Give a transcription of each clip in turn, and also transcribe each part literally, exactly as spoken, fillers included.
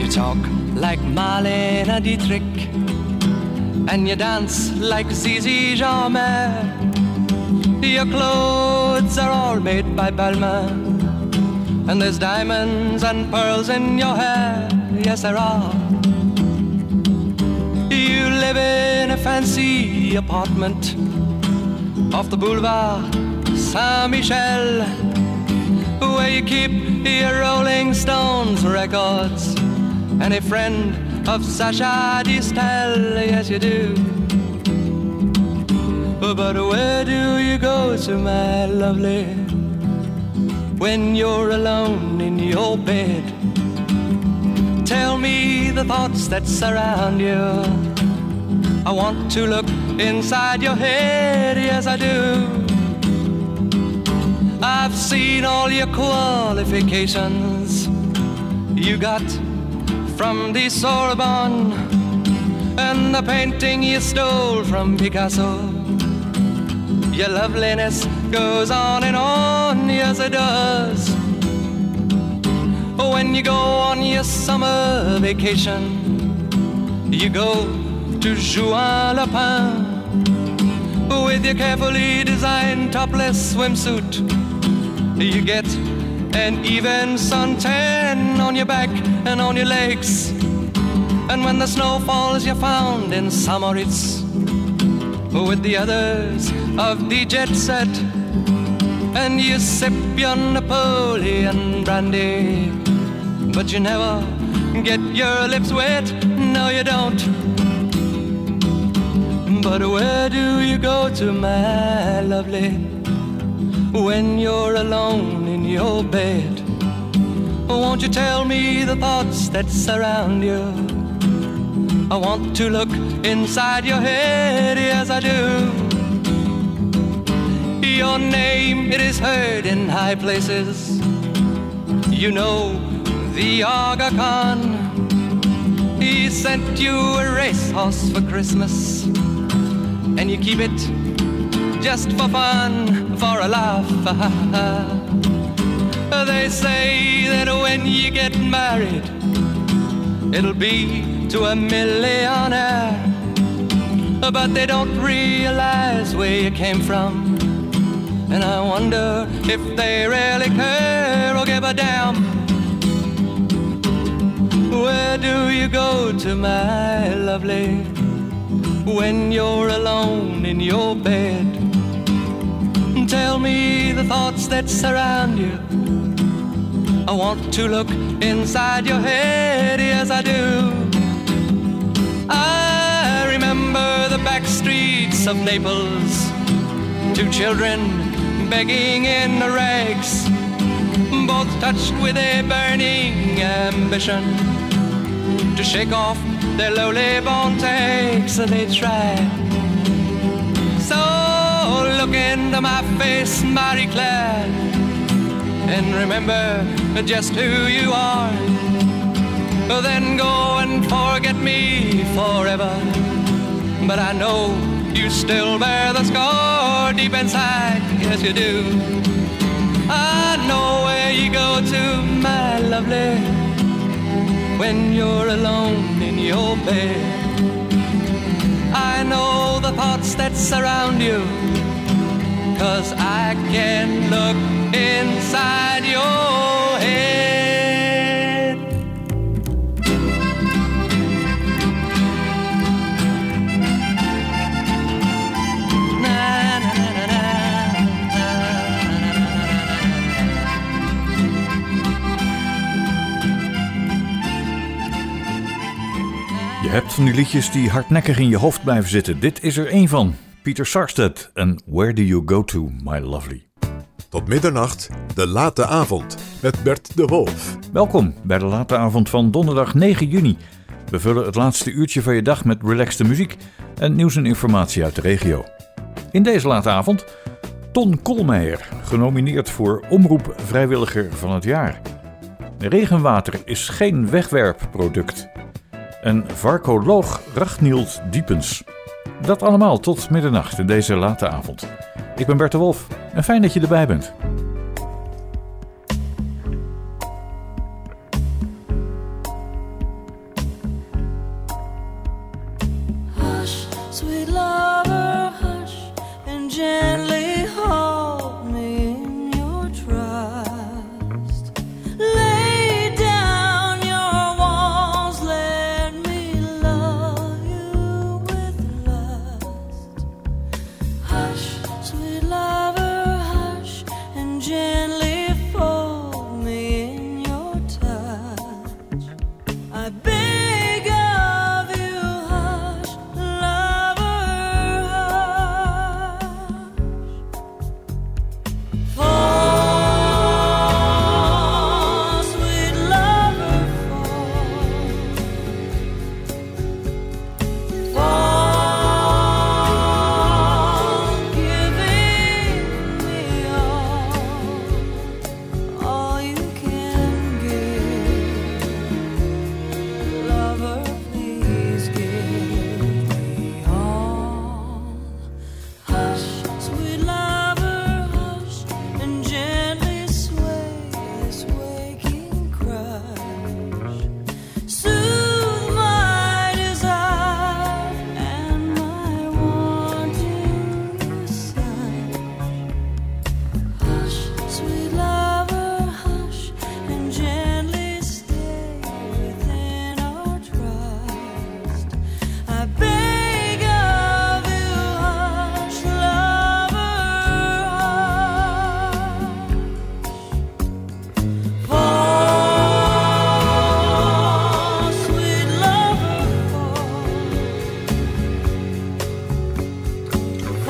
You talk like Marlene Dietrich, and you dance like Zizi Jeanmaire. Your clothes are all made by Balmain, and there's diamonds and pearls in your hair. Yes, there are. You live in a fancy apartment off the boulevard Saint-Michel, where you keep your Rolling Stones records and a friend of Sacha Distel. Yes, you do. But where do you go to, my lovely, when you're alone in your bed? Tell me the thoughts that surround you. I want to look inside your head, yes I do. I've seen all your qualifications you got from the Sorbonne, and the painting you stole from Picasso. Your loveliness goes on and on, yes it does. When you go on your summer vacation, you go to Juan-le-Pin with your carefully designed topless swimsuit. You get an even suntan on your back and on your legs, and when the snow falls you're found in Samoritz with the others of the jet set, and you sip your Napoleon brandy, but you never get your lips wet, no you don't. But where do you go to, my lovely, when you're alone in your bed? Won't you tell me the thoughts that surround you? I want to look inside your head, yes I do. Your name, it is heard in high places. You know the Aga Khan, he sent you a racehorse for Christmas, and you keep it just for fun, for a laugh. They say that when you get married, it'll be to a millionaire, but they don't realize where you came from, and I wonder if they really care or give a damn. Where do you go to, my lovely, when you're alone in your bed? Tell me the thoughts that surround you. I want to look inside your head, yes I do. I remember the back streets of Naples, two children begging in the rags, both touched with a burning ambition to shake off their lowly born takes. They try. So look into my face, Marie Claire, and remember just who you are. Then go and forget me forever, but I know you still bear the scar deep inside, yes you do. I know where you go to, my lovely, when you're alone in your bed. I know the thoughts that surround you, 'cause I can look inside your head. Je hebt van die liedjes die hardnekkig in je hoofd blijven zitten. Dit is er één van. Pieter Sarstedt en Where Do You Go To, My Lovely. Tot middernacht, de late avond met Bert de Wolf. Welkom bij de late avond van donderdag negen juni. We vullen het laatste uurtje van je dag met relaxte muziek en nieuws en informatie uit de regio. In deze late avond Ton Koolmeijer, genomineerd voor Omroep Vrijwilliger van het Jaar. Regenwater is geen wegwerpproduct. En varkoloog Rachnield Diepens. Dat allemaal tot middernacht in deze late avond. Ik ben Bert de Wolf en fijn dat je erbij bent. sweet lover, hush and gently hold me in your trust. Lay down your walls, let me love you with lust. Hush, sweet lover, hush and gently fold me in your touch. I beg of you, hush, lover, hush. Fall, sweet lover, fall. Fall, giving me all, all you can give. Lover, please give me all. Hush, sweet lover, hush, and gently sway this waking crush. Soothe my desire and my wanting sight. Hush, sweet lover, hush, and gently stay within our trust. I beg of you, hush, lover, hush. Fall, sweet lover, fall.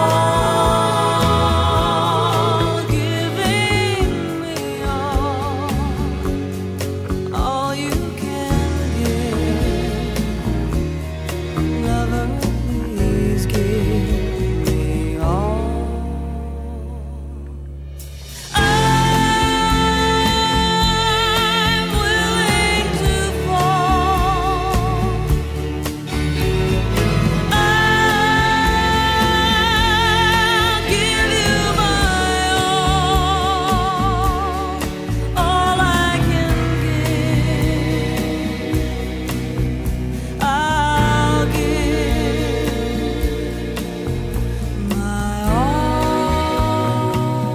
Fall, giving me all, all you can give. Lover, please give me all. I'm willing to fall. I'll give you my all, all I can give. I'll give my all.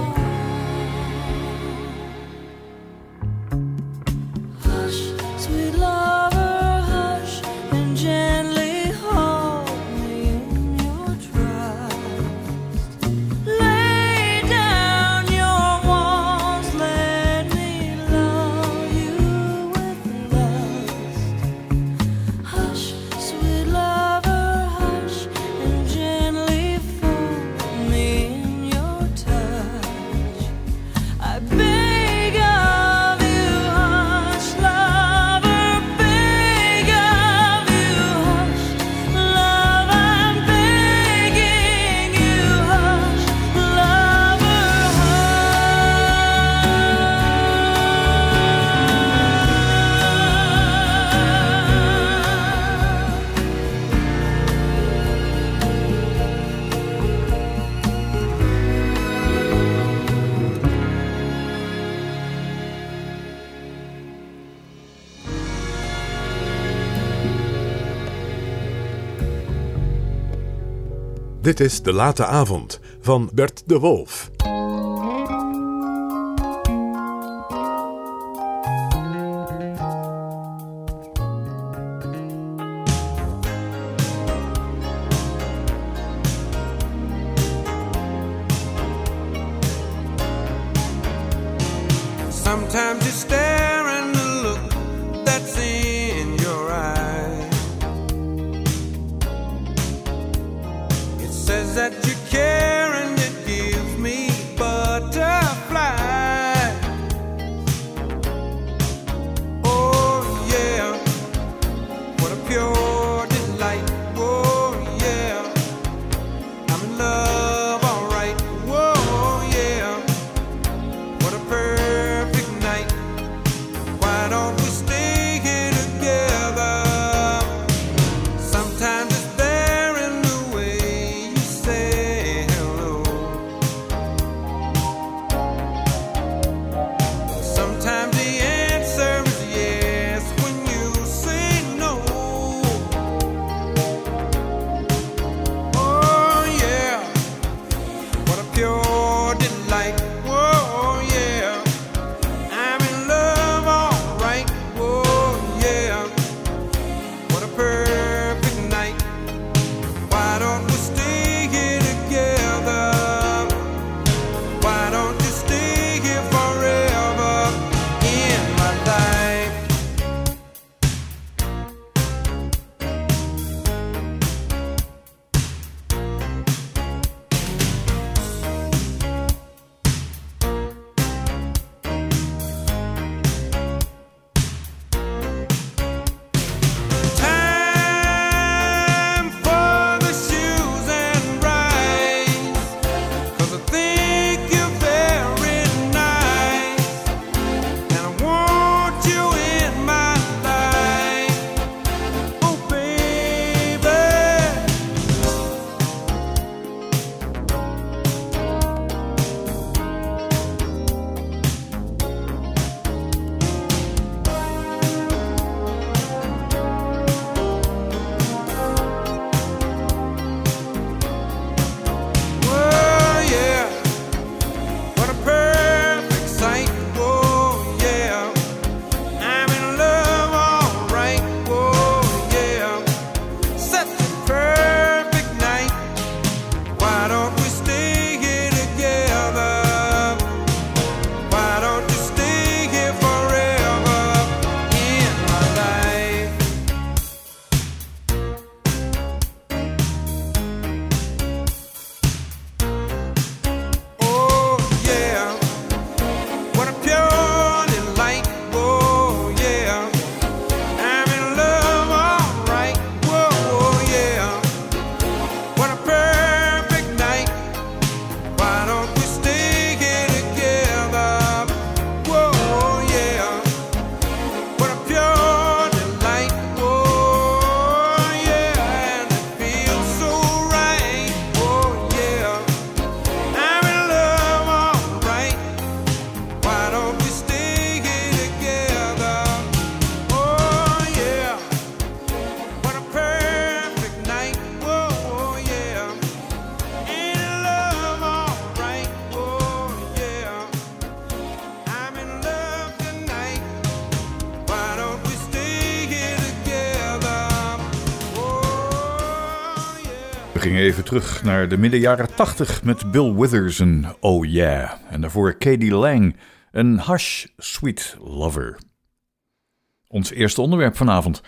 Hush, sweet lover, hush, and gently hold me in your trust. Lay down your walls, let me love you with lust. Hush, sweet lover, hush, and gently fold me in your touch. I beg of you, hush, lover, beg of you, hush, love, I'm begging you, hush, lover, Dit is De Late Avond van Bert de Wolf. Sometimes you stare and the look that's in your eye, it says that you care and it gives me butterflies. Oh yeah, what a pure delight. Oh yeah, I'm in love, alright. Whoa yeah, what a perfect night. We gingen even terug naar de midden jaren tachtig met Bill Withers en Oh Yeah. En daarvoor Katie Lang en Hush, Sweet Lover. Ons eerste onderwerp vanavond.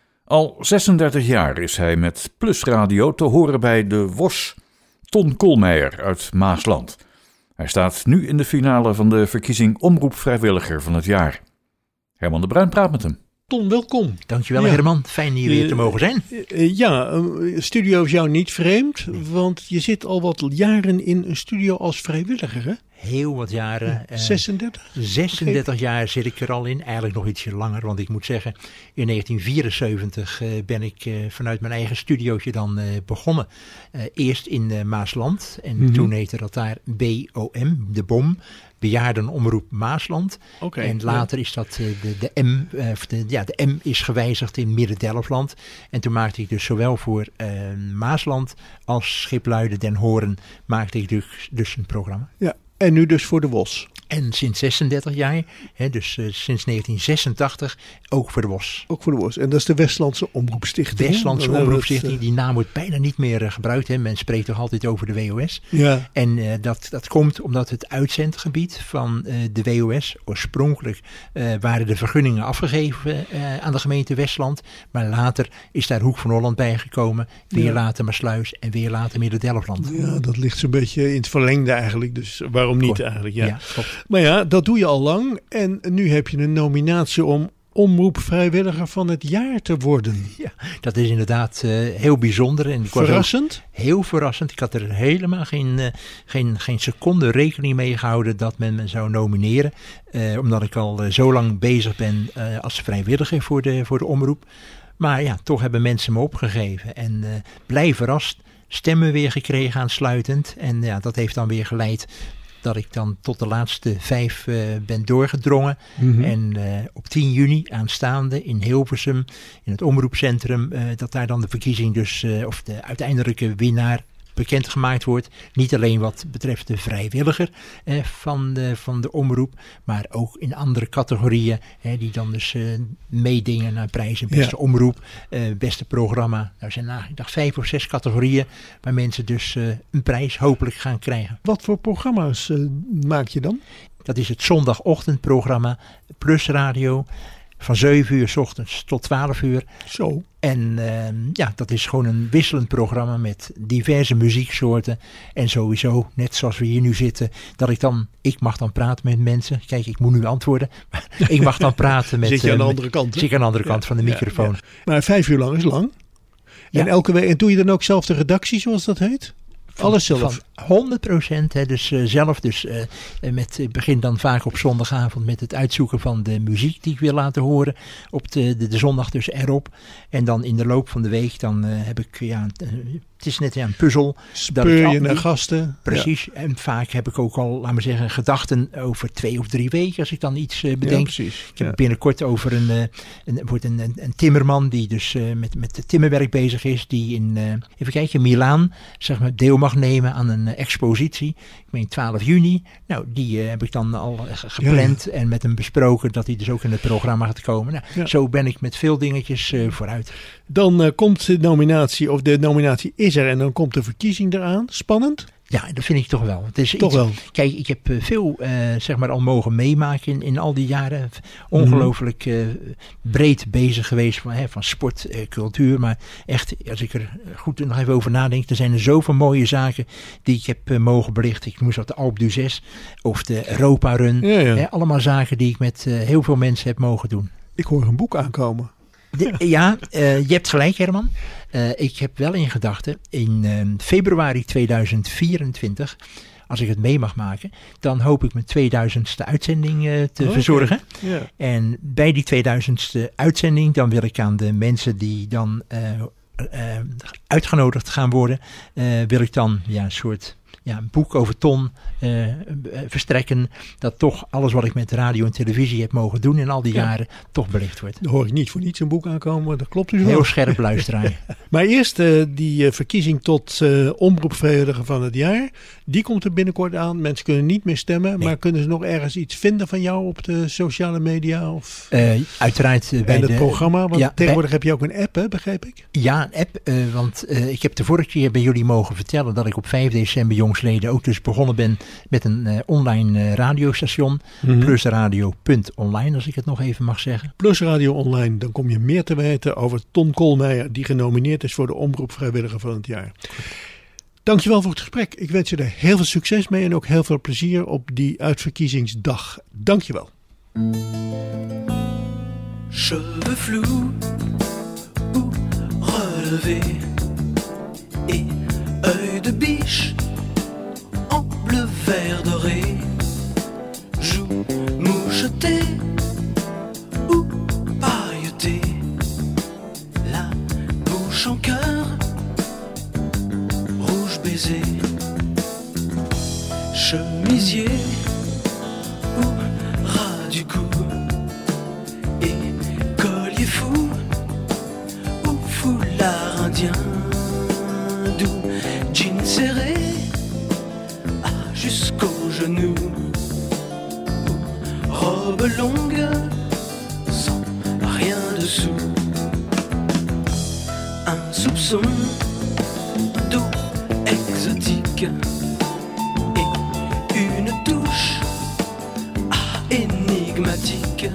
Al zesendertig jaar is hij met Plus Radio te horen bij de W O S, Ton Koolmeijer uit Maasland. Hij staat nu in de finale van de verkiezing Omroep Vrijwilliger van het jaar. Herman de Bruin praat met hem. Ton, welkom. Dankjewel Ja. Herman, fijn hier weer te mogen zijn. Uh, ja, uh, studio is jou niet vreemd, want je zit al wat jaren in een studio als vrijwilliger, hè? Heel wat jaren. eh, zesendertig? zesendertig jaar zit ik er al in, eigenlijk nog ietsje langer, want ik moet zeggen, in negentien vierenzeventig eh, ben ik eh, vanuit mijn eigen studiootje dan eh, begonnen. Eh, eerst in eh, Maasland en Mhm. toen heette dat daar B O M, de B O M, Bejaardenomroep Maasland. Oké. En later is dat eh, de, de M, eh, of de, ja, de M is gewijzigd in Midden-Delfland. En toen maakte ik dus zowel voor eh, Maasland als Schipluiden Den Hoorn maakte ik dus, dus een programma. Ja, en nu dus voor de W O S. En sinds zesendertig jaar, hè, dus uh, sinds negentien zesentachtig, ook voor de W O S. Ook voor de W O S. En dat is de Westlandse Omroepstichting. Westlandse Dan hebben we het, Omroepstichting, die naam wordt bijna niet meer uh, gebruikt. Hè. Men spreekt toch altijd over de W O S. uh, Ja, En uh, dat, dat komt omdat het uitzendgebied van uh, de W O S, oorspronkelijk uh, waren de vergunningen afgegeven uh, aan de gemeente Westland. Maar later is daar Hoek van Holland bijgekomen. Weer Ja. later Maasluis en weer later Midden-Delfland. ja, dat ligt zo'n beetje in het verlengde eigenlijk. Dus waarom niet Kort. eigenlijk? Ja. Ja, klopt. Maar ja, dat doe je al lang. En nu heb je een nominatie om Omroep Vrijwilliger van het jaar te worden. Ja, dat is inderdaad uh, heel bijzonder. En ik was ook Verrassend? heel verrassend. Ik had er helemaal geen, uh, geen, geen seconde rekening mee gehouden dat men me zou nomineren. Uh, omdat ik al uh, zo lang bezig ben uh, als vrijwilliger voor de, voor de omroep. Maar ja, toch hebben mensen me opgegeven. En uh, blij verrast. Stemmen weer gekregen aansluitend. En ja, dat heeft dan weer geleid dat ik dan tot de laatste vijf uh, ben doorgedrongen. Mhm. En uh, op tien juni aanstaande in Hilversum, in het omroepcentrum, uh, dat daar dan de verkiezing dus, uh, of de uiteindelijke winnaar bekendgemaakt wordt. Niet alleen wat betreft de vrijwilliger eh, van, de, van de omroep, maar ook in andere categorieën eh, die dan dus eh, meedingen naar prijzen. Beste Ja. omroep, eh, beste programma. Nou zijn nou, ik dacht vijf of zes categorieën waar mensen dus eh, een prijs hopelijk gaan krijgen. Wat voor programma's uh, maak je dan? Dat is het zondagochtendprogramma Plus Radio van zeven uur 's ochtends tot twaalf uur. Zo. En uh, ja, dat is gewoon een wisselend programma met diverse muzieksoorten. En sowieso, net zoals we hier nu zitten, dat ik dan, ik mag dan praten met mensen. Kijk, ik moet nu antwoorden. Maar ik mag dan praten met... Zit je aan de uh, andere kant, hè? Zit ik aan de andere kant Ja, van de ja, microfoon. ja. Maar vijf uur lang is lang. Ja. En elke week, en doe je dan ook zelf de redactie, zoals dat heet? Alles zelf? Van honderd procent, hè, dus uh, zelf. Dus uh, met, ik begin dan vaak op zondagavond met het uitzoeken van de muziek die ik wil laten horen. Op de, de, de zondag dus erop. En dan in de loop van de week dan uh, heb ik, ja, uh, het is net ja, een puzzel. Speur je al- naar gasten? Precies. En vaak heb ik ook al, laat maar zeggen, gedachten over twee of drie weken als ik dan iets uh, Ja, bedenk. ja precies. Ik heb Ja. binnenkort over een, uh, een, wordt een, een, een timmerman die dus uh, met, met het timmerwerk bezig is. Die in, uh, even kijken, Milaan zeg maar, deel mag nemen aan een uh, expositie. Ik meen twaalf juni. Nou, die uh, heb ik dan al uh, gepland en met hem besproken dat hij dus ook in het programma gaat komen. Nou, Ja. Zo ben ik met veel dingetjes uh, vooruit. Dan uh, komt de nominatie, of de nominatie is er en dan komt de verkiezing eraan. Spannend? Ja, dat vind ik toch wel. Het is Toch iets- wel. Kijk, ik heb uh, veel uh, zeg maar al mogen meemaken in, in al die jaren. Ongelooflijk uh, breed bezig geweest van, hè, van sport, uh, cultuur. Maar echt, als ik er goed nog even over nadenk, er zijn er zoveel mooie zaken die ik heb uh, mogen belichten. Ik moest dat de Alpe d'Huez of de Europa Run. Ja, ja. Hè, allemaal zaken die ik met uh, heel veel mensen heb mogen doen. Ik hoor een boek aankomen. De- ja, uh, je hebt gelijk Herman. Uh, ik heb wel in gedachten in uh, februari tweeduizend vierentwintig, als ik het mee mag maken, dan hoop ik mijn tweeduizendste uitzending uh, te Oké. verzorgen. Ja. En bij die tweeduizendste uitzending, dan wil ik aan de mensen die dan uh, uh, uitgenodigd gaan worden, uh, wil ik dan ja, een soort ja, een boek over Ton uh, uh, verstrekken. Dat toch alles wat ik met radio en televisie heb mogen doen in al die Ja. jaren, toch belicht wordt. Daar hoor ik niet voor niets een boek aankomen. Dat klopt dus wel. Heel scherp luisteraar. Maar eerst uh, die uh, verkiezing tot uh, omroepvrijwilliger van het jaar. Die komt er binnenkort aan. Mensen kunnen niet meer stemmen. Nee. Maar kunnen ze nog ergens iets vinden van jou op de sociale media? Of Uh, uiteraard uh, bij en het de, programma? Want ja, tegenwoordig heb je ook een app, hè, begreep ik? Ja, een app. Uh, want uh, ik heb de vorige keer bij jullie mogen vertellen dat ik op vijf december jongsleden ook dus begonnen ben met een uh, online uh, radiostation. Mm-hmm. Plusradio punt online, als ik het nog even mag zeggen. Plus Radio Online, dan kom je meer te weten over Ton Koolmeijer, die genomineerd is voor de Omroep Vrijwilliger van het jaar. Dankjewel voor het gesprek. Ik wens je er heel veel succes mee en ook heel veel plezier op die uitverkiezingsdag. Dankjewel. Cheveux flous ou relevés et œil de biche en bleu vert doré, joues mouchetées ou pailletées, la bouche en cœur, rouge baiser, chemisier ou ras du cou, collier fou ou foulard indien, doux jean serré ah, jusqu'aux genoux, ou robe longue sans rien dessous, un soupçon d'eau exotique et une touche ah, énigmatique,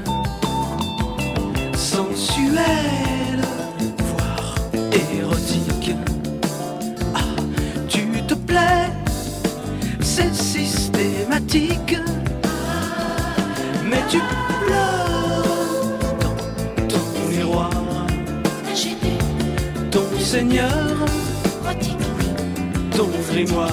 sensuelle, voire érotique. Ah, tu te plais, c'est systématique. Mais tu pleures dans ton miroir, ton seigneur, ton grimoire.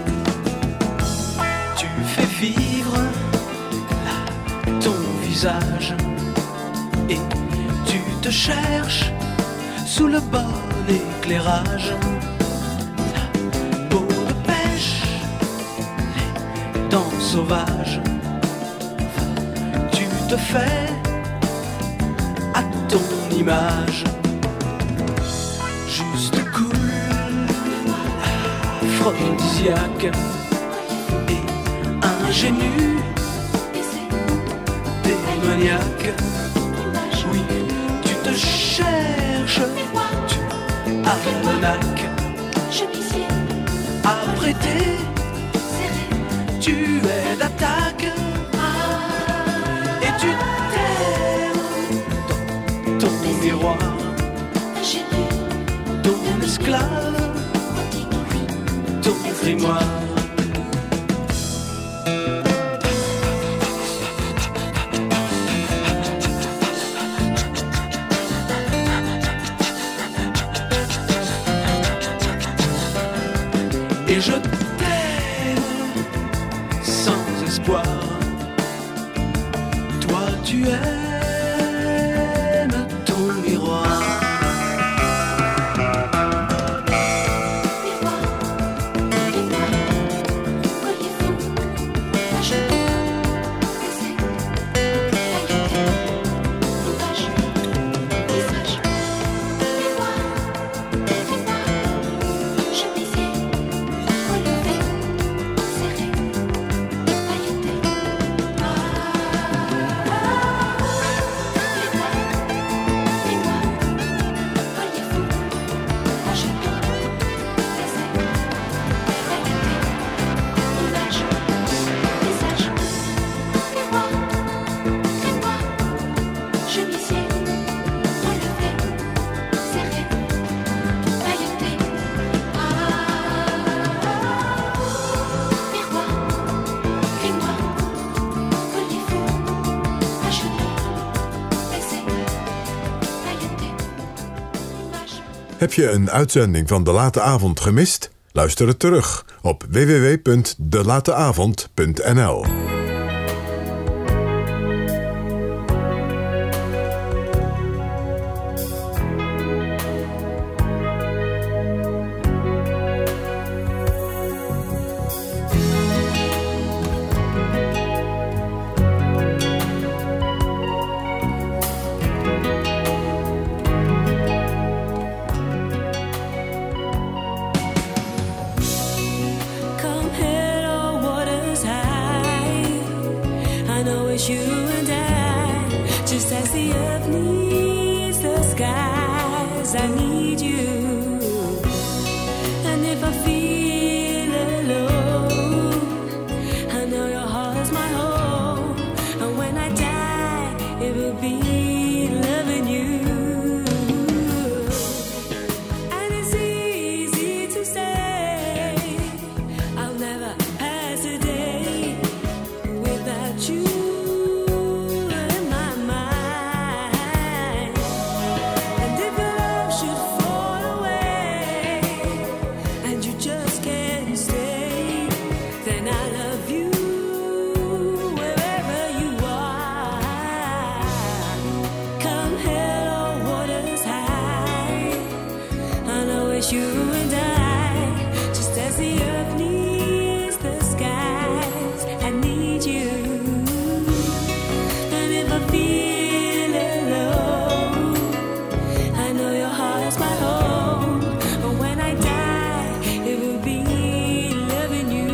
Tu fais vivre là ton visage et tu te cherches sous le bon éclairage. La peau de pêche, les dents sauvages. Tu te fais à ton image. Juste cool, aphrodisiaque et ingénu, démoniaque. Oui, tu te cherches, tu almanach, apprêté, tu es d'attaque, et tu t'aimes dans ton miroir, ton esclave, ton grimoire. Et je t'aime sans espoir. Toi tu aimes ton miroir. Heb je een uitzending van De Late Avond gemist? Luister het terug op w w w punt de late avond punt n l. Come here. 'cause I need you. And if I feel alone, I know your heart's my home. And when I die, it will be loving you. And it's easy to say, I'll never pass a day without you in my mind. And if your love should fall away and you just can't stay, then I love you wherever you are. Come hell or waters high, I know it's you and I, just as the earth needs the skies. I need you. And if I feel alone, I know your heart's my home. But when I die, it will be loving you.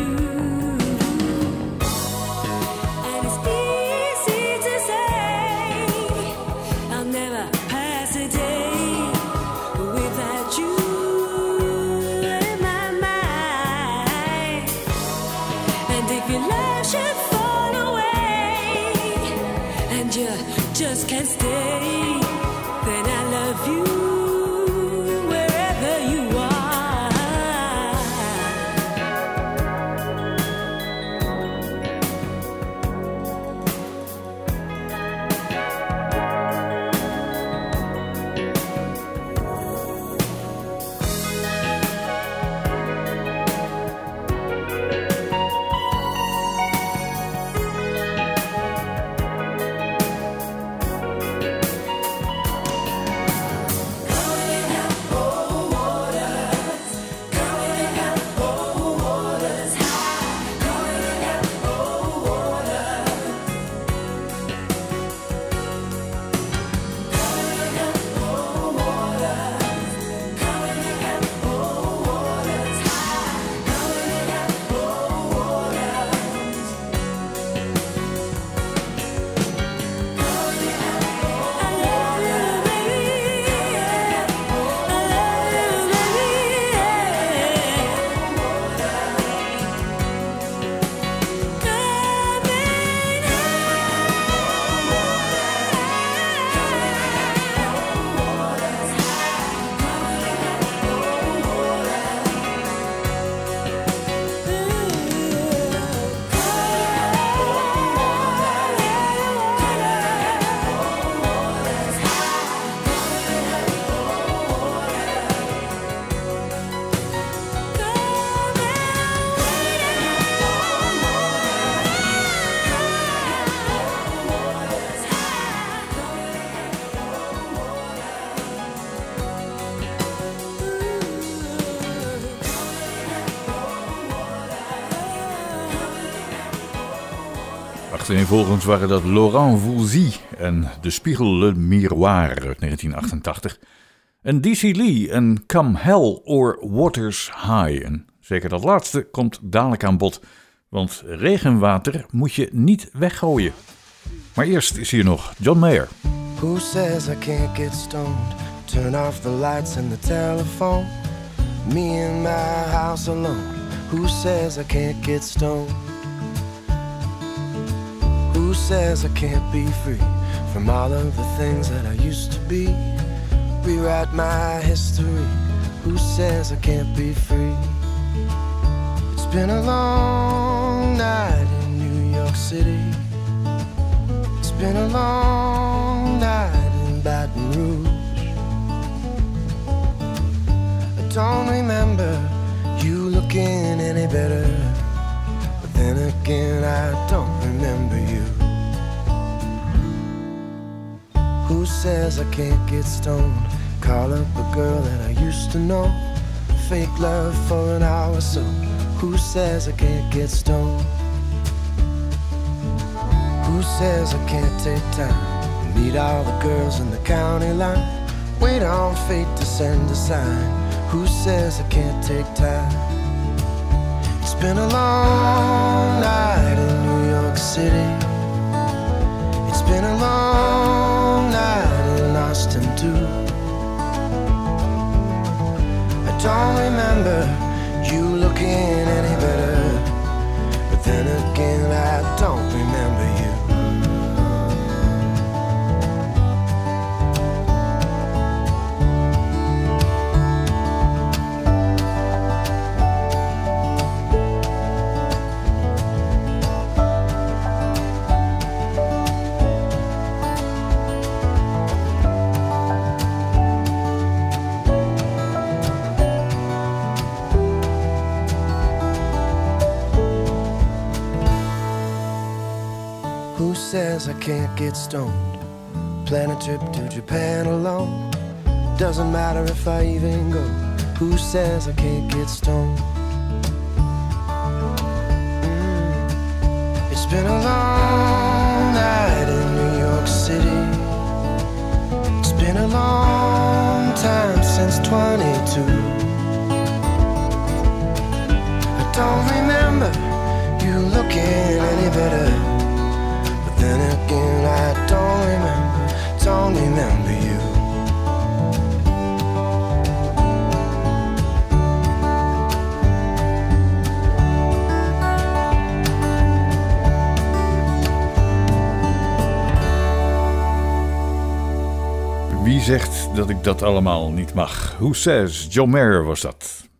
And it's easy to say, I'll never pass a day without you in my mind. And if your love should fall away and you just can't stay, then I love you wherever you are. Achtereenvolgens waren dat Laurent Voulzy en De Spiegel Le Miroir uit negentien achtentachtig. En D C Lee en Come Hell or Waters High. En zeker dat laatste komt dadelijk aan bod, want regenwater moet je niet weggooien. Maar eerst is hier nog John Mayer. Who says I can't get stoned? Turn off the lights and the telephone. Me in my house alone. Who says I can't get stoned? Who says I can't be free from all of the things that I used to be? Rewrite my history. Who says I can't be free? It's been a long night in New York City. It's been a long night in Baton Rouge. I don't remember you looking any better, but then again I don't remember you. Who says I can't get stoned? Call up a girl that I used to know. Fake love for an hour or so. Who says I can't get stoned? Who says I can't take time and meet all the girls in the county line? Wait on fate to send a sign. Who says I can't take time? It's been a long night in New York City. It's been a long night in Austin too. don't remember you looking any better. But then again, I don't remember you. Who says I can't get stoned? Plan a trip to Japan alone. Doesn't matter if I even go. Who says I can't get stoned? Mm. It's been a long night in New York City. It's been a long time since twenty-two. I don't remember you looking any better. Then again, I don't remember, don't remember you. Wie zegt dat ik dat allemaal niet mag? Who says? John Mayer was dat.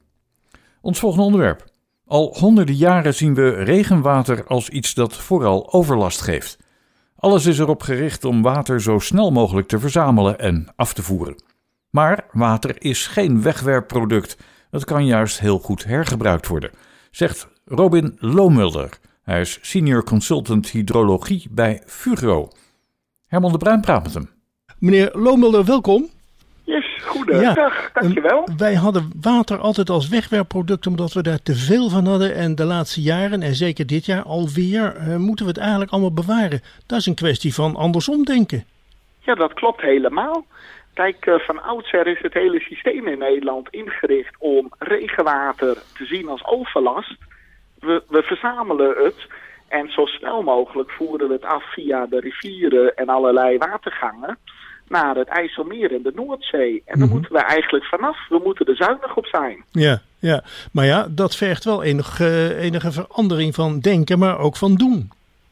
Ons volgende onderwerp. Al honderden jaren zien we regenwater als iets dat vooral overlast geeft. Alles is erop gericht om water zo snel mogelijk te verzamelen en af te voeren. Maar water is geen wegwerpproduct. Het kan juist heel goed hergebruikt worden, zegt Robin Lohmulder. Hij is senior consultant hydrologie bij Fugro. Herman de Bruin praat met hem. Meneer Lohmulder, welkom. Yes, goedendag, ja, dankjewel. Uh, wij hadden water altijd als wegwerpproduct omdat we daar te veel van hadden. En de laatste jaren, en zeker dit jaar alweer, uh, moeten we het eigenlijk allemaal bewaren. Dat is een kwestie van andersom denken. Ja, dat klopt helemaal. Kijk, uh, van oudsher is het hele systeem in Nederland ingericht om regenwater te zien als overlast. We, we verzamelen het en zo snel mogelijk voeren we het af via de rivieren en allerlei watergangen naar het IJsselmeer en de Noordzee. En daar mm-hmm. moeten we eigenlijk vanaf. We moeten er zuinig op zijn. Ja, ja. Maar ja, dat vergt wel enige, uh, enige verandering van denken, maar ook van doen.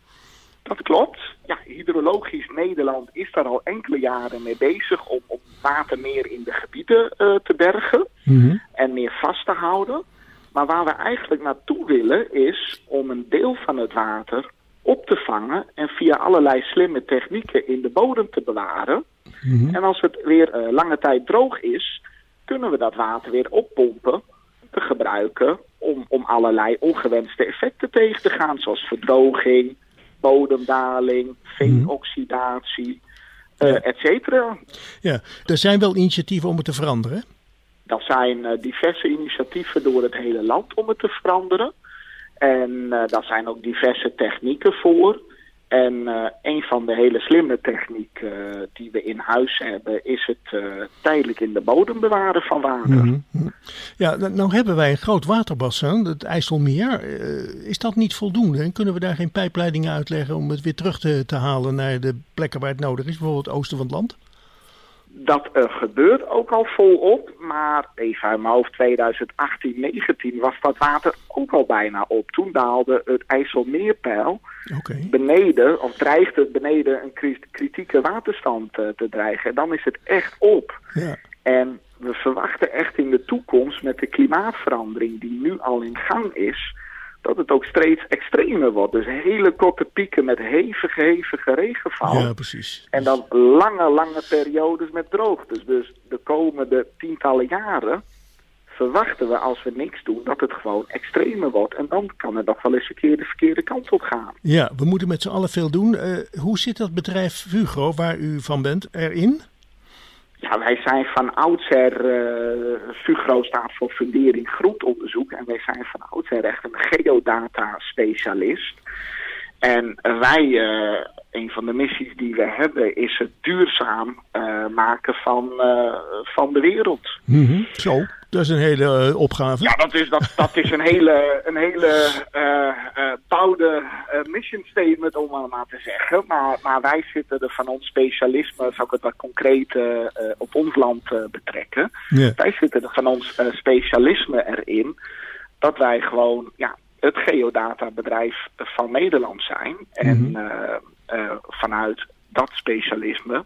Dat klopt. Ja, Hydrologisch Nederland is daar al enkele jaren mee bezig om, om water meer in de gebieden uh, te bergen mm-hmm. en meer vast te houden. Maar waar we eigenlijk naartoe willen is om een deel van het water op te vangen en via allerlei slimme technieken in de bodem te bewaren. Mm-hmm. En als het weer uh, lange tijd droog is, kunnen we dat water weer oppompen, te gebruiken om, om allerlei ongewenste effecten tegen te gaan, zoals verdroging, bodemdaling, veenoxidatie, uh, ja. et cetera. Ja, er zijn wel initiatieven om het te veranderen. Dat zijn uh, diverse initiatieven door het hele land om het te veranderen. En uh, daar zijn ook diverse technieken voor. En uh, een van de hele slimme technieken uh, die we in huis hebben is het uh, tijdelijk in de bodem bewaren van water. Mm-hmm. Ja, nou hebben wij een groot waterbassin, het IJsselmeer. Uh, is dat niet voldoende? En kunnen we daar geen pijpleidingen uitleggen om het weer terug te, te halen naar de plekken waar het nodig is, bijvoorbeeld het oosten van het land? Dat uh, gebeurt ook al volop, maar even uit mijn hoofd tweeduizend achttien negentien was dat water ook al bijna op. Toen daalde het IJsselmeerpeil okay. beneden, of dreigde het beneden een kritieke waterstand uh, te dreigen. En dan is het echt op. Ja. En we verwachten echt in de toekomst met de klimaatverandering die nu al in gang is, dat het ook steeds extremer wordt. Dus hele korte pieken met hevige, hevige regenval. Ja, precies. En dan lange, lange periodes met droogtes. Dus de komende tientallen jaren verwachten we als we niks doen dat het gewoon extremer wordt. En dan kan het nog wel eens een keer de verkeerde kant op gaan. Ja, we moeten met z'n allen veel doen. Uh, hoe zit dat bedrijf Fugro, waar u van bent, erin? Ja, wij zijn van oudsher, uh, Fugro staat voor fundering grondonderzoek en wij zijn van oudsher echt een geodata specialist. En wij, uh, een van de missies die we hebben, is het duurzaam uh, maken van, uh, van de wereld. Mm-hmm. Zo, dat is een hele uh, opgave. Ja, dat is, dat, dat is een hele, een hele uh, uh, bouwde uh, mission statement, om het maar te zeggen. Maar, maar wij zitten er van ons specialisme, zou ik het wat concreet uh, uh, op ons land uh, betrekken. Yeah. Wij zitten er van ons uh, specialisme erin dat wij gewoon... ja. het geodatabedrijf van Nederland zijn. En mm-hmm. uh, uh, vanuit dat specialisme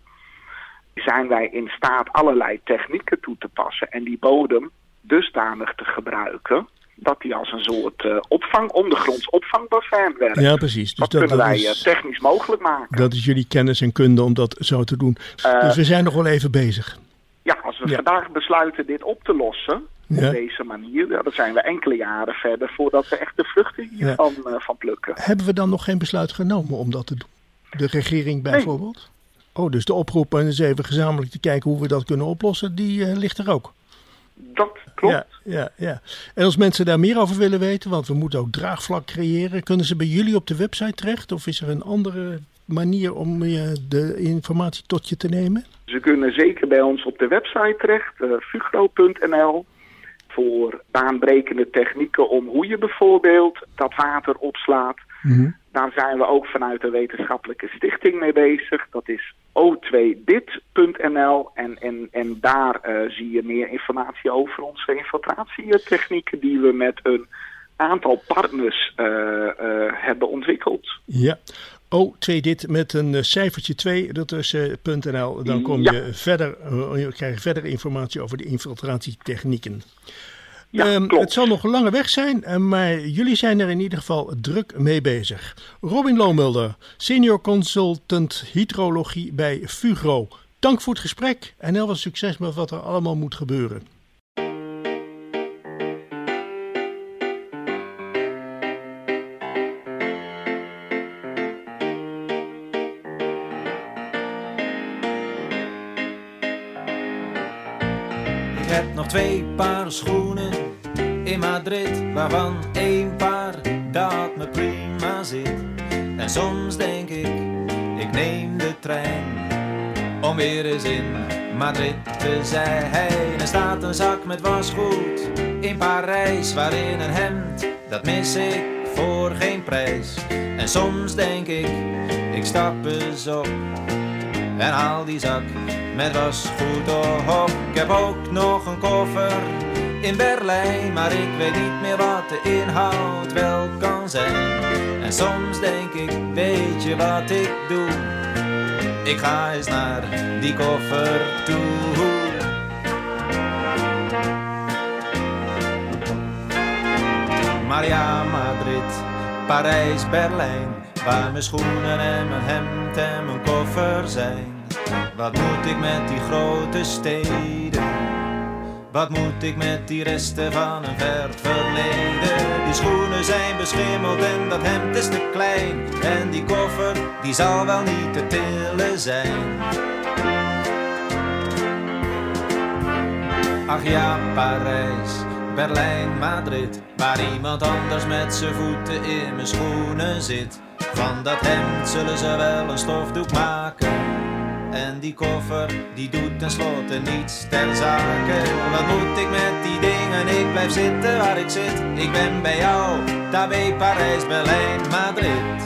zijn wij in staat allerlei technieken toe te passen en die bodem dusdanig te gebruiken dat die als een soort uh, opvang, ondergronds opvangbassin werkt. Ja, precies. Dus dat, dat kunnen dat wij is, technisch mogelijk maken. Dat is jullie kennis en kunde om dat zo te doen. Uh, dus we zijn nog wel even bezig. Ja, als we ja. vandaag besluiten dit op te lossen... Ja. op deze manier, ja, dan zijn we enkele jaren verder voordat we echt de vruchten hiervan ja. uh, van plukken. Hebben we dan nog geen besluit genomen om dat te doen? De regering bijvoorbeeld? Nee. Oh, dus de oproep en eens even gezamenlijk te kijken hoe we dat kunnen oplossen, die uh, ligt er ook. Dat klopt. Ja, ja, ja. En als mensen daar meer over willen weten, want we moeten ook draagvlak creëren, kunnen ze bij jullie op de website terecht? Of is er een andere manier om uh, de informatie tot je te nemen? Ze kunnen zeker bij ons op de website terecht, uh, fugro punt n l. Voor baanbrekende technieken om hoe je bijvoorbeeld dat water opslaat. Mm-hmm. Daar zijn we ook vanuit de wetenschappelijke stichting mee bezig. Dat is o twee dit punt n l en, en, en daar uh, zie je meer informatie over onze infiltratietechnieken die we met een aantal partners uh, uh, hebben ontwikkeld. Ja. O twee dit met een cijfertje twee, dat is uh, .nl. Dan kom je ja. verder, uh, je krijgt verder informatie over de infiltratietechnieken. Ja, um, het zal nog een lange weg zijn, uh, maar jullie zijn er in ieder geval druk mee bezig. Robin Loomulder, senior consultant hydrologie bij Fugro. Dank voor het gesprek en heel veel succes met wat er allemaal moet gebeuren. Ik heb nog twee paar schoenen in Madrid, waarvan één paar dat me prima zit. En soms denk ik, ik neem de trein om weer eens in Madrid te zijn. Er staat een zak met wasgoed in Parijs, waarin een hemd, dat mis ik voor geen prijs. En soms denk ik, ik stap eens op en haal die zak met wasgoed op. Ik heb ook nog een koffer in Berlijn, maar ik weet niet meer wat de inhoud wel kan zijn. En soms denk ik, weet je wat ik doe? Ik ga eens naar die koffer toe. Maar ja, Madrid, Parijs, Berlijn, waar mijn schoenen en mijn hemd en mijn koffer zijn. Wat moet ik met die grote steden? Wat moet ik met die resten van een ver verleden? Die schoenen zijn beschimmeld en dat hemd is te klein. En die koffer, die zal wel niet te tillen zijn. Ach ja, Parijs, Berlijn, Madrid, waar iemand anders met zijn voeten in mijn schoenen zit. Van dat hemd zullen ze wel een stofdoek maken. En die koffer, die doet tenslotte niets ter zake. Wat moet ik met die dingen? Ik blijf zitten waar ik zit. Ik ben bij jou, daar weet Parijs, Berlijn, Madrid.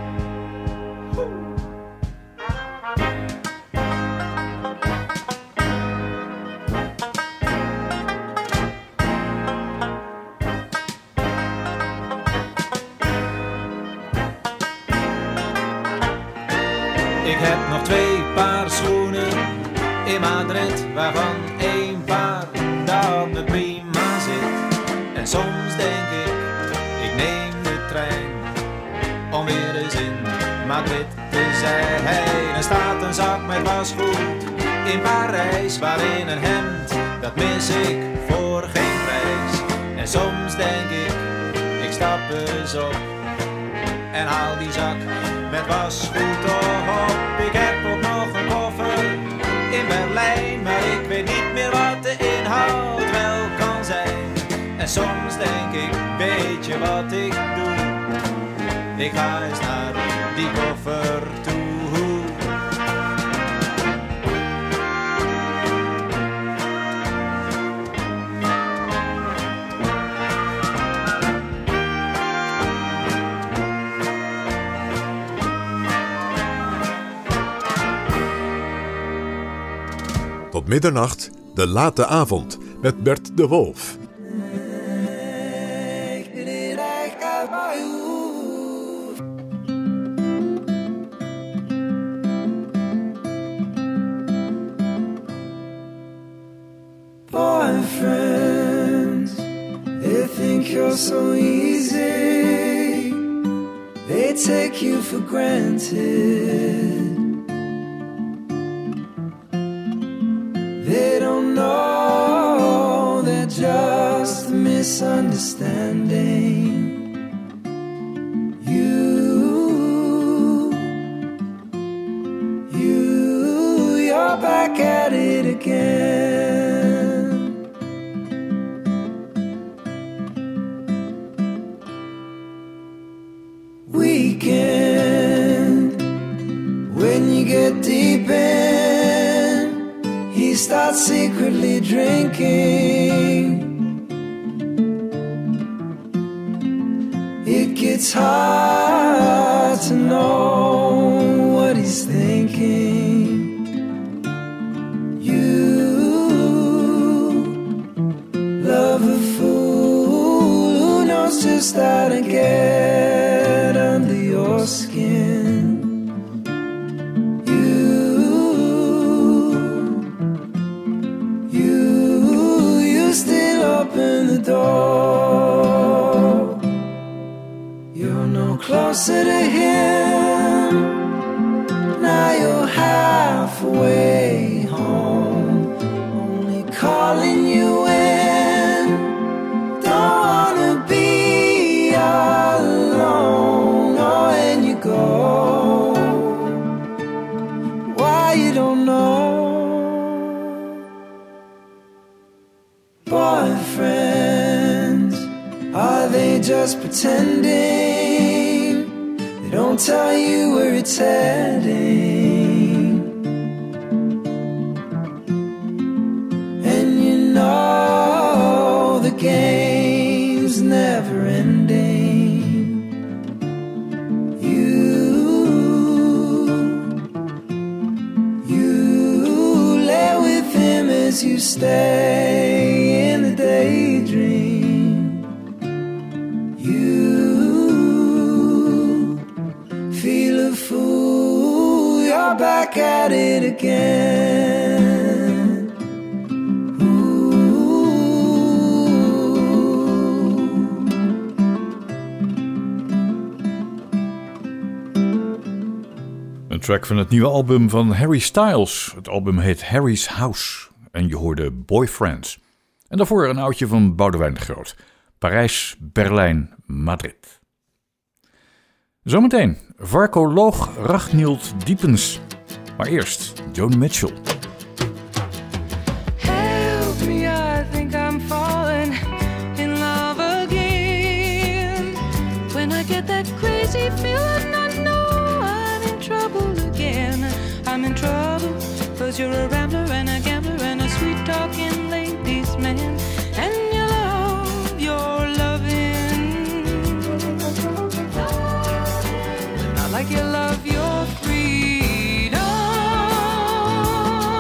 Ik heb nog twee paar schoenen in Madrid, waarvan één paar dat me prima zit. En soms denk ik, ik neem de trein om weer eens in Madrid te zijn. Er staat een zak met wasgoed in Parijs, waarin een hemd, dat mis ik voor geen prijs. En soms denk ik, ik stap eens op en haal die zak met wasgoed op. Ik heb ook nog een koffer in Berlijn, maar ik weet niet meer wat de inhoud wel kan zijn. En soms denk ik, weet je wat ik doe? Ik ga eens naar die koffer toe. Tot middernacht, de late avond met Bert de Wolf. Boyfriends, they think you're so easy. They take you for granted. They don't know they're just a misunderstanding. You, you, you're back at it again. Weekend, when you get deep in, he starts secretly drinking. It gets hard to know what he's thinking. You love a fool who knows just how to get under your skin. Open the door. You're no closer to him. Now you're halfway home. Only calling you in. Don't wanna be alone. Oh, and you go. Why you don't know? Boyfriends, are they just pretending? They don't tell you where it's heading. And you know the game's never ending. You, you lay with him as you stay in the daydream. You feel a fool, you're back at it again. Ooh. Een track van het nieuwe album van Harry Styles. Het album heet Harry's House. En je hoorde Boyfriends. En daarvoor een oudje van Boudewijn de Groot. Parijs, Berlijn, Madrid. Zometeen varkoloog Rachnield Diepens. Maar eerst Joni Mitchell. Help me, I think I'm falling in love again. When I get that crazy feeling, I know I'm in trouble again. I'm in trouble, cause you're a rambler and a gambler and a sweet-talking ladies' man. And you love your loving, not like you love your freedom.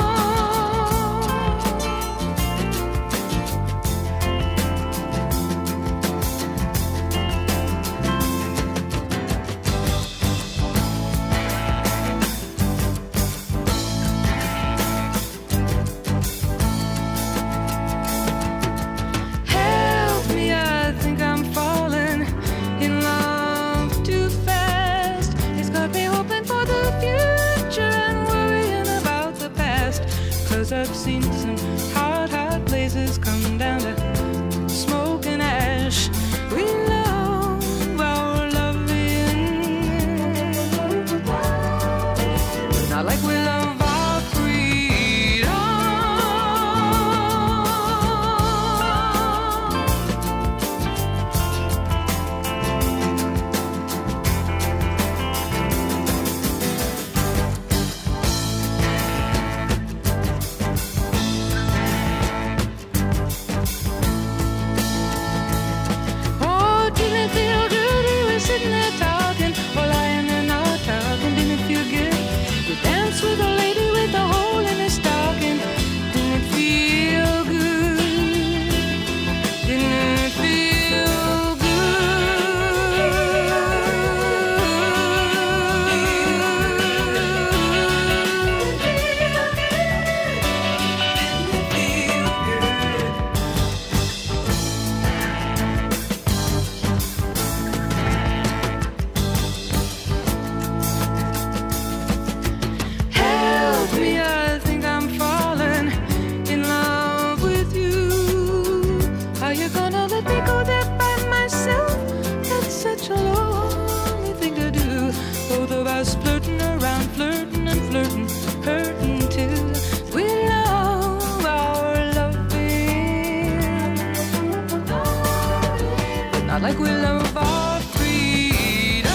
fight like we love our freedom.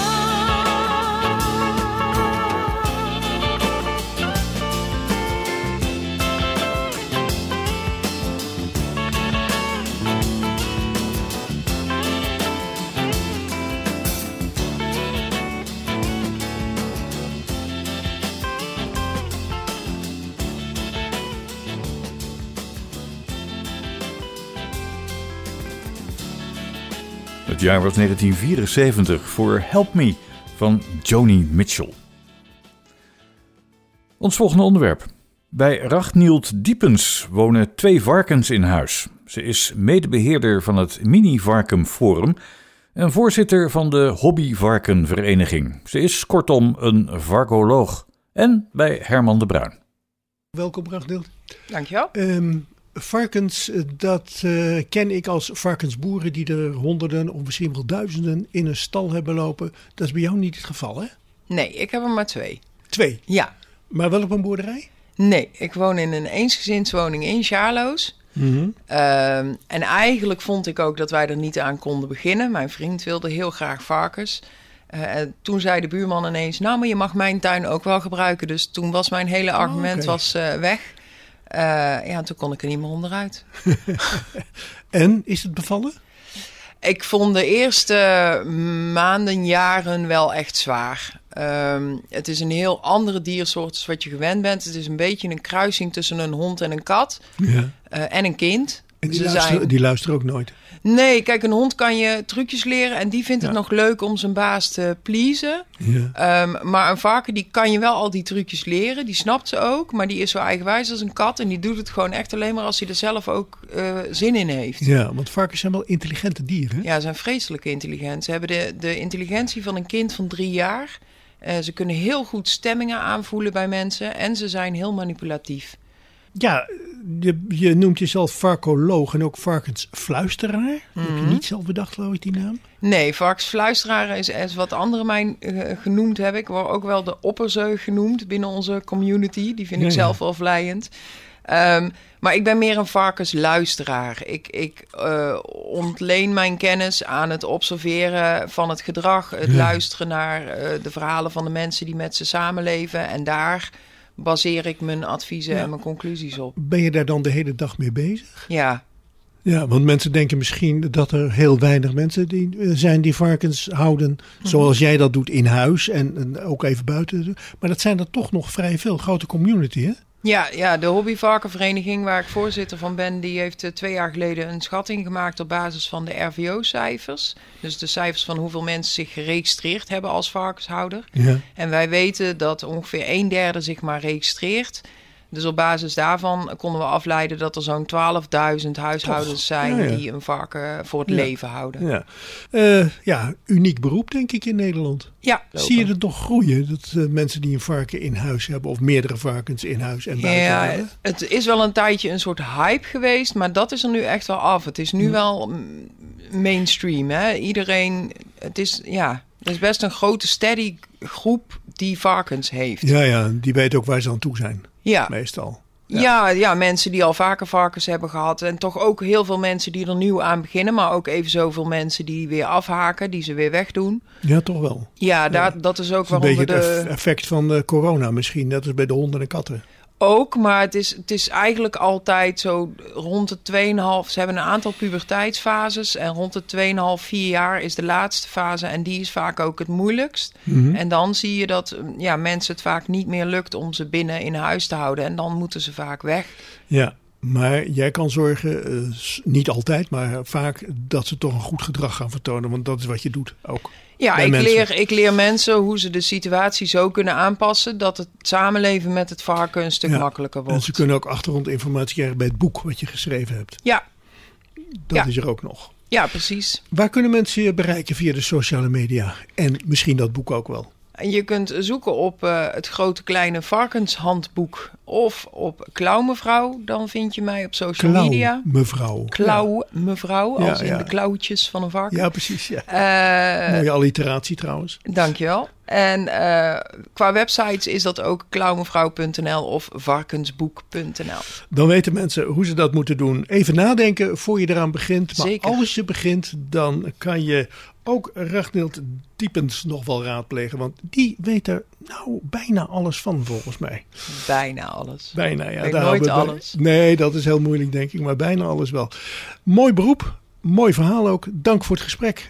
Het jaar was negentien vierenzeventig voor Help Me van Joni Mitchell. Ons volgende onderwerp. Bij Rachtnield Diepens wonen twee varkens in huis. Ze is medebeheerder van het Mini Varken Forum en voorzitter van de Hobbyvarkenvereniging. Ze is kortom een varkoloog. En bij Herman de Bruin. Welkom, Rachtnield. Dankjewel. Um, varkens, dat uh, ken ik als varkensboeren die er honderden of misschien wel duizenden in een stal hebben lopen. Dat is bij jou niet het geval, hè? Nee, ik heb er maar twee. Twee? Ja. Maar wel op een boerderij? Nee, ik woon in een eensgezinswoning in Sjaarloos. Mm-hmm. Um, en eigenlijk vond ik ook dat wij er niet aan konden beginnen. Mijn vriend wilde heel graag varkens. Uh, en toen zei de buurman ineens, nou, maar je mag mijn tuin ook wel gebruiken. Dus toen was mijn hele argument oh, okay. was, uh, weg. Uh, ja, toen kon ik er niet meer onderuit. En, is het bevallen? Ik vond de eerste maanden, jaren wel echt zwaar. Um, het is een heel andere diersoort als wat je gewend bent. Het is een beetje een kruising tussen een hond en een kat. Ja. Uh, en een kind. En die, luisteren, zijn... die luisteren ook nooit? Nee, kijk, een hond kan je trucjes leren en die vindt het ja. nog leuk om zijn baas te pleasen. Ja. Um, maar een varken, die kan je wel al die trucjes leren. Die snapt ze ook, maar die is zo eigenwijs als een kat. En die doet het gewoon echt alleen maar als hij er zelf ook uh, zin in heeft. Ja, want varkens zijn wel intelligente dieren. Ja, ze zijn vreselijk intelligent. Ze hebben de, de intelligentie van een kind van drie jaar. Uh, ze kunnen heel goed stemmingen aanvoelen bij mensen en ze zijn heel manipulatief. Ja, je, je noemt jezelf varkoloog en ook varkensfluisteraar. Mm-hmm. Heb je niet zelf bedacht, geloof ik, die naam? Nee, varkensfluisteraar is, is wat anderen mij uh, genoemd hebben. Ik word ook wel de opperzeug genoemd binnen onze community. Die vind ja, ik zelf ja. wel vleiend. Um, maar ik ben meer een varkensluisteraar. Ik, ik uh, ontleen mijn kennis aan het observeren van het gedrag. Het ja. luisteren naar uh, de verhalen van de mensen die met ze samenleven. En daar baseer ik mijn adviezen ja. en mijn conclusies op. Ben je daar dan de hele dag mee bezig? Ja. Ja, want mensen denken misschien dat er heel weinig mensen die, zijn die varkens houden. Mm-hmm. Zoals jij dat doet in huis en, en ook even buiten. Maar dat zijn er toch nog vrij veel. Grote community, hè? Ja, ja, de hobbyvarkenvereniging waar ik voorzitter van ben, die heeft uh, twee jaar geleden een schatting gemaakt op basis van de R V O-cijfers. Dus de cijfers van hoeveel mensen zich geregistreerd hebben als varkenshouder. Ja. En wij weten dat ongeveer een derde zich maar registreert. Dus op basis daarvan konden we afleiden dat er zo'n twaalfduizend huishoudens zijn ja, ja. die een varken voor het ja. leven houden. Ja. Uh, ja, uniek beroep denk ik in Nederland. Ja. Zie je het toch groeien? Dat uh, mensen die een varken in huis hebben of meerdere varkens in huis en buiten ja, hebben? Het is wel een tijdje een soort hype geweest, maar dat is er nu echt wel af. Het is nu ja. wel mainstream. Hè? Iedereen, het is, ja, het is best een grote steady groep die varkens heeft. Ja, ja, die weten ook waar ze aan toe zijn. Ja. Meestal. Ja. Ja, ja, mensen die al vaker varkens hebben gehad. En toch ook heel veel mensen die er nieuw aan beginnen. Maar ook even zoveel mensen die weer afhaken. Die ze weer wegdoen. Ja, toch wel. Ja, daar, ja. dat is ook waarom we de... Een beetje de... het effect van de corona misschien. Net als bij de honden en katten. Ook, maar het is, het is eigenlijk altijd zo rond de twee komma vijf... Ze hebben een aantal puberteitsfases. En rond de twee komma vijf, vier jaar is de laatste fase. En die is vaak ook het moeilijkst. Mm-hmm. En dan zie je dat ja, mensen het vaak niet meer lukt om ze binnen in huis te houden. En dan moeten ze vaak weg. Ja, maar jij kan zorgen, uh, niet altijd, maar vaak dat ze toch een goed gedrag gaan vertonen. Want dat is wat je doet ook. Ja, ik leer, ik leer mensen hoe ze de situatie zo kunnen aanpassen dat het samenleven met het varken een stuk ja, makkelijker wordt. En ze kunnen ook achtergrondinformatie krijgen bij het boek wat je geschreven hebt. Ja. Dat ja. is er ook nog. Ja, precies. Waar kunnen mensen je bereiken via de sociale media? En misschien dat boek ook wel. En je kunt zoeken op uh, het grote kleine varkenshandboek of op Klauwmevrouw. Dan vind je mij op social Klauw, media. Mevrouw. Klauwmevrouw, ja. als ja, in ja. de klauwtjes van een varken. Ja, precies. Ja. Uh, Mooie alliteratie trouwens. Dankjewel. En uh, qua websites is dat ook klauwmevrouw punt n l of varkensboek punt n l. Dan weten mensen hoe ze dat moeten doen. Even nadenken voor je eraan begint. Maar Zeker. als je begint, dan kan je ook Ragnhild Diepens nog wel raadplegen. Want die weet er nou bijna alles van, volgens mij. Bijna alles. Bijna, ja. Weet daar nooit hebben we- alles. Nee, dat is heel moeilijk, denk ik. Maar bijna alles wel. Mooi beroep. Mooi verhaal ook. Dank voor het gesprek.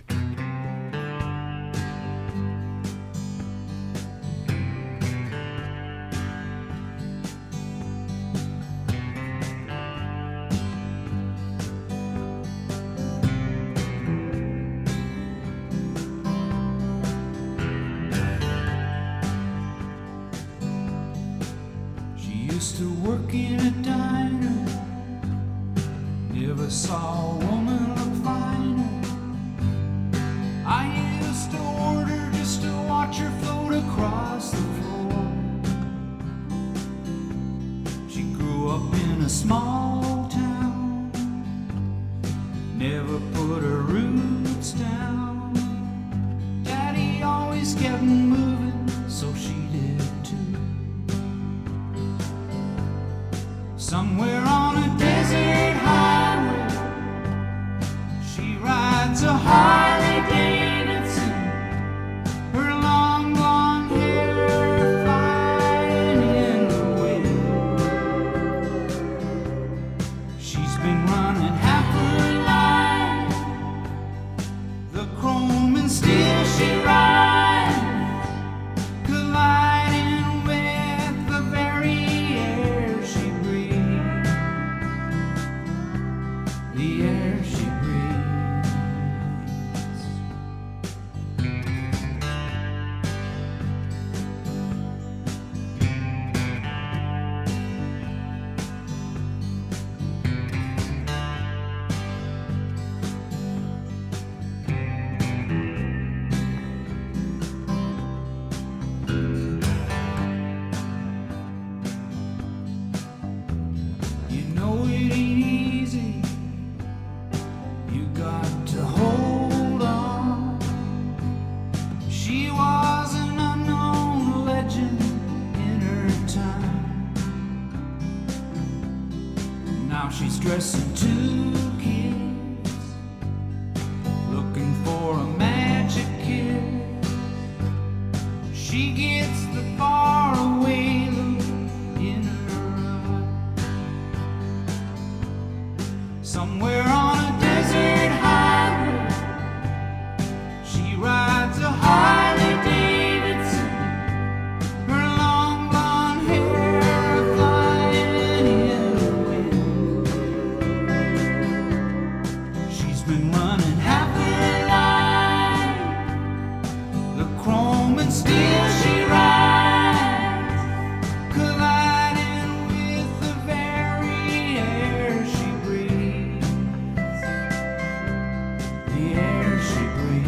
She used to work in a diner. Never saw a woman look finer. I used to order just to watch her float across the floor. She grew up in a small town, never put her roots down. Daddy always kept moving, so she did too. Somewhere on a desert highway, she rides a Harley Davidson, her long blonde hair flying in the wind. She's been running half her life, the chrome and steel she rides, colliding with the very air she breathes, the air she breathes. You know it ain't easy. You got to hold on. She was an unknown legend in her time. Now she's dressing two kids, looking for a magic kiss. She gets the faraway look in her eye. Somewhere on a desert highway, she rides a Harley Davidson, her long blonde hair flying in the wind. She's been running half her life, the chrome and steel she rides, colliding with the very air she breathes, the air she breathes.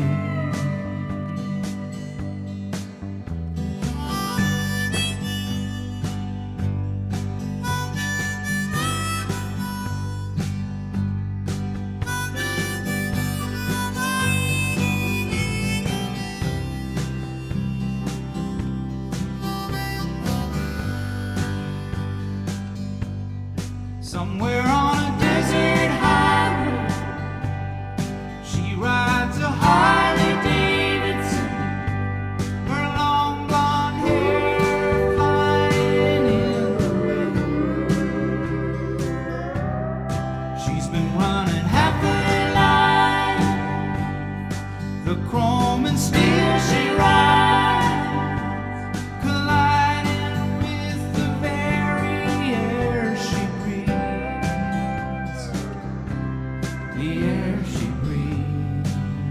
Somewhere on a desert highway, she rides a Harley Davidson, her long blonde hair flying in the wind. She's been running half her life, the chrome and steel she rides, colliding with the very air she breathes, the air she breathes.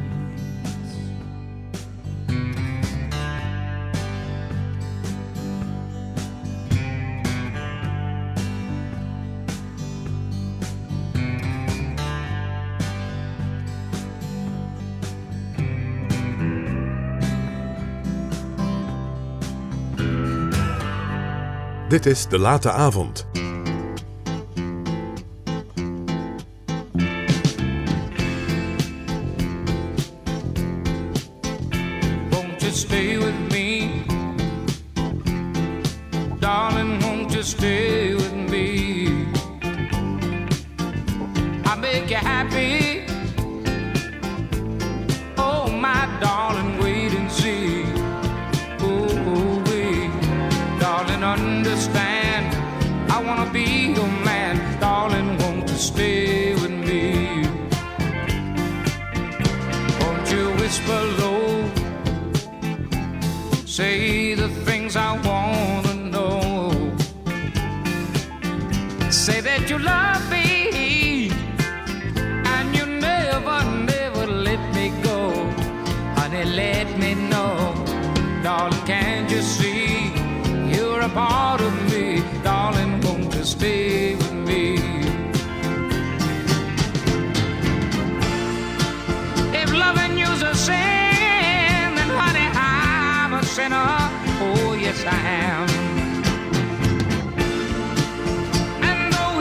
Dit is De Late Avond. Won't you stay with me stay with me? I make you happy. Oh, my darling, wait and see. Oh, oh, wait, darling, understand. I wanna be your man, darling, won't you stay with me? Won't you whisper low, say the things I wanna know. Say that you love me, and you never, never let me go. Honey, let me know. Darling, can't you see you're a part of me? Darling, won't you stay with me? If loving you's a sin, then honey, I'm a sinner. Oh, yes, I am. And though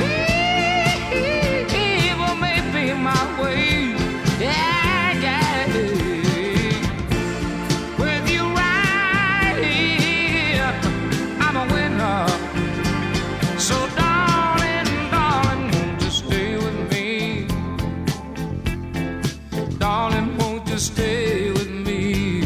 evil may be my way, yeah, yeah, with you right here, I'm a winner. So darling, darling, won't you stay with me? Darling, won't you stay with me?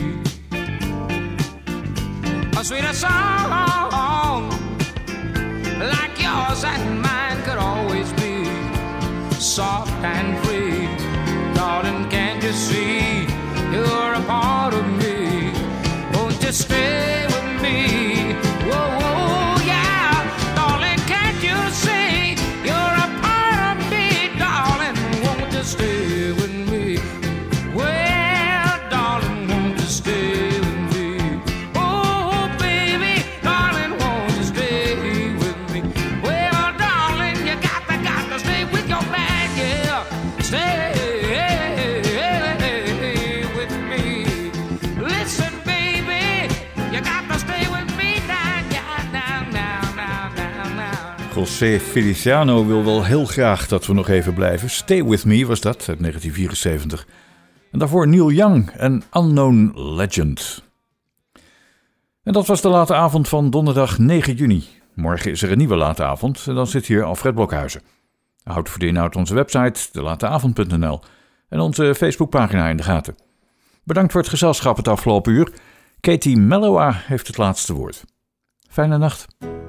A sweeter song like yours and mine could always be soft and free. Darling, can't you see you're a part of me? Won't you stay with me? Whoa, whoa, yeah. Darling, can't you see you're a part of me? Darling, won't you stay with me? Well, darling, won't you stay with me? Oh, baby, darling, won't you stay with me? Well, darling, you got to, got to stay with your man, yeah. Stay with me. Listen, baby, you got to stay with me now, now, now, now, now, now. José Feliciano wil wel heel graag dat we nog even blijven. Stay With Me was dat, uit negentien vierenzeventig. En daarvoor Neil Young en Unknown Legend. En dat was de late avond van donderdag negen juni. Morgen is er een nieuwe late avond en dan zit hier Alfred Blokhuizen. Houd voor de inhoud onze website, de late avond punt n l en onze Facebookpagina in de gaten. Bedankt voor het gezelschap het afgelopen uur. Katie Mellowa heeft het laatste woord. Fijne nacht.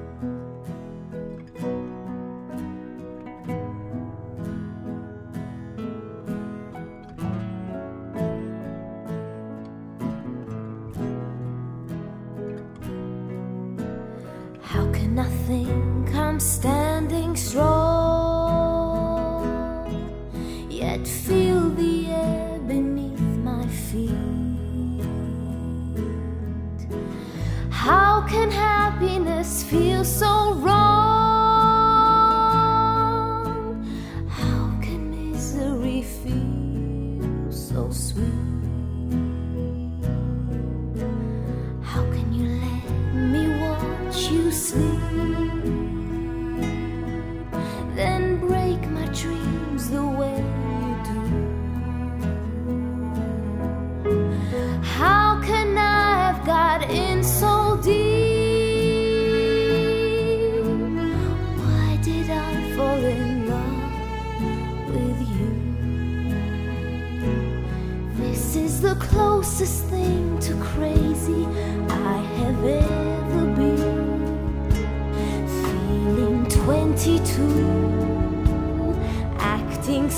How can I think I'm standing strong, yet feel the air beneath my feet? How can happiness feel so wrong? How can misery feel so sweet? How can you let me watch you sleep, then break my dreams the way you do? How can I have got in so deep? Why did I fall in love with you? This is the closest thing to crazy I have ever been. Feeling twenty-two, acting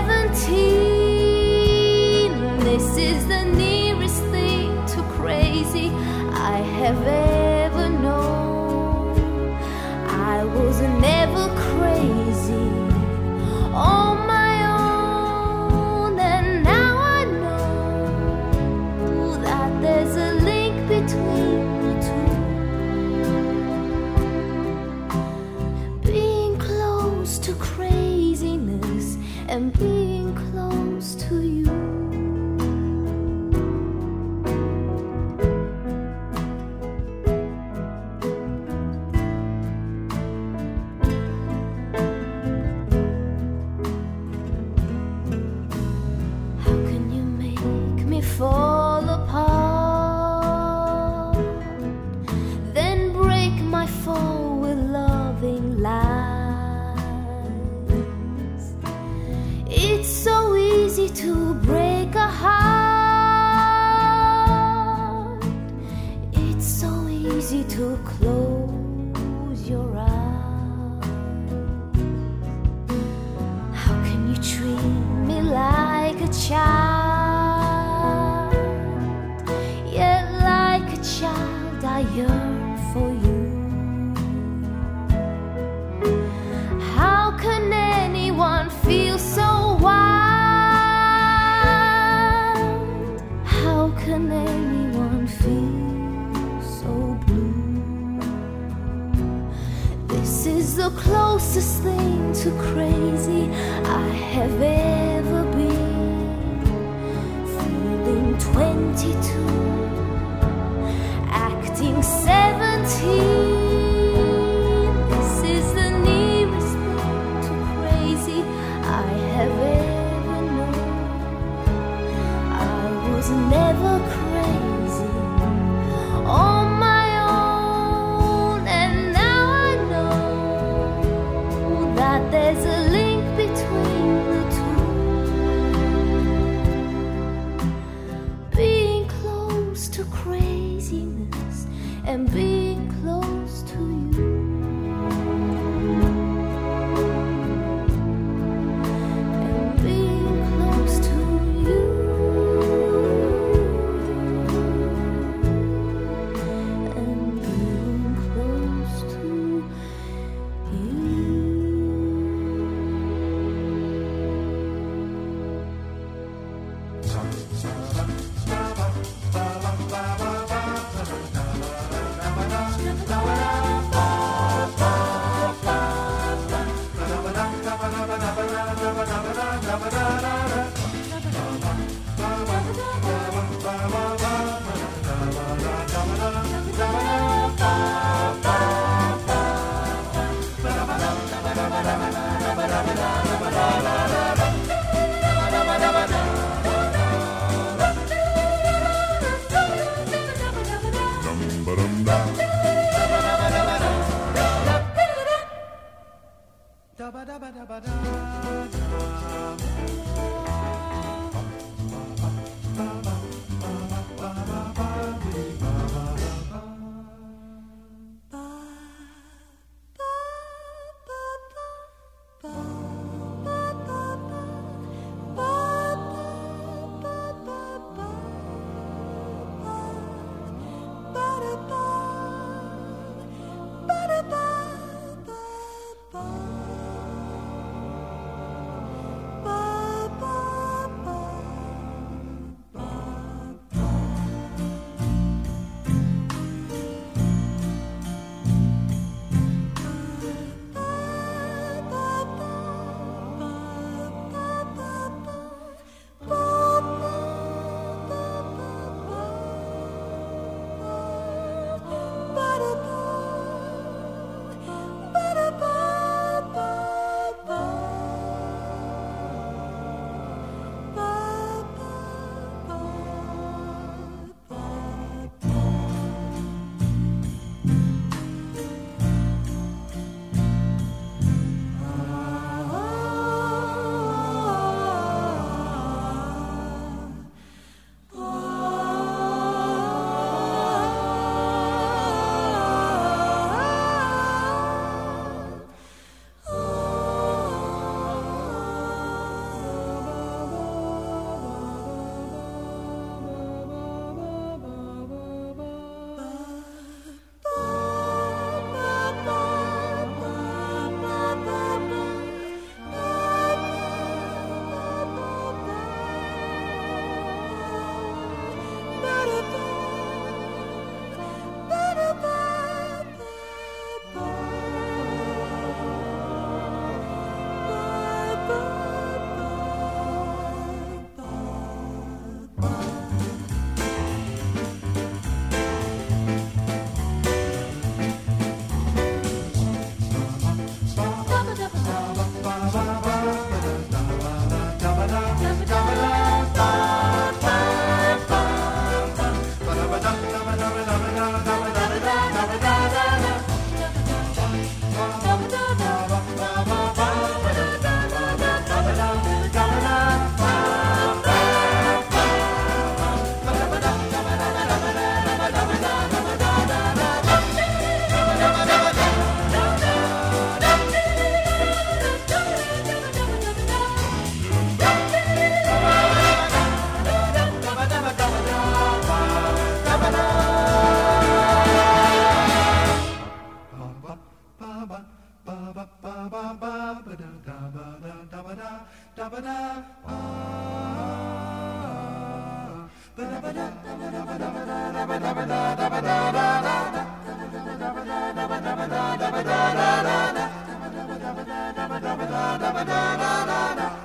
seventeen. This is the nearest thing to crazy I have ever known. I was never crazy on my own, and now I know that there's a link between the two. Being close to craziness and being close to you. Fall apart, then break my fall with love to break a heart. It's so easy to close your eyes. How can you treat me like a child? Yet like a child I yearn for you. How can anyone feel so wild? How can anyone feel so blue? This is the closest thing to crazy I have ever been. Feeling twenty-two, acting seventeen. This is the nearest thing to crazy I have ever known. I was never crazy on my own, and now I know that there's a link between the two. Being close to craziness and being close to you. And being close to you. And being close to Da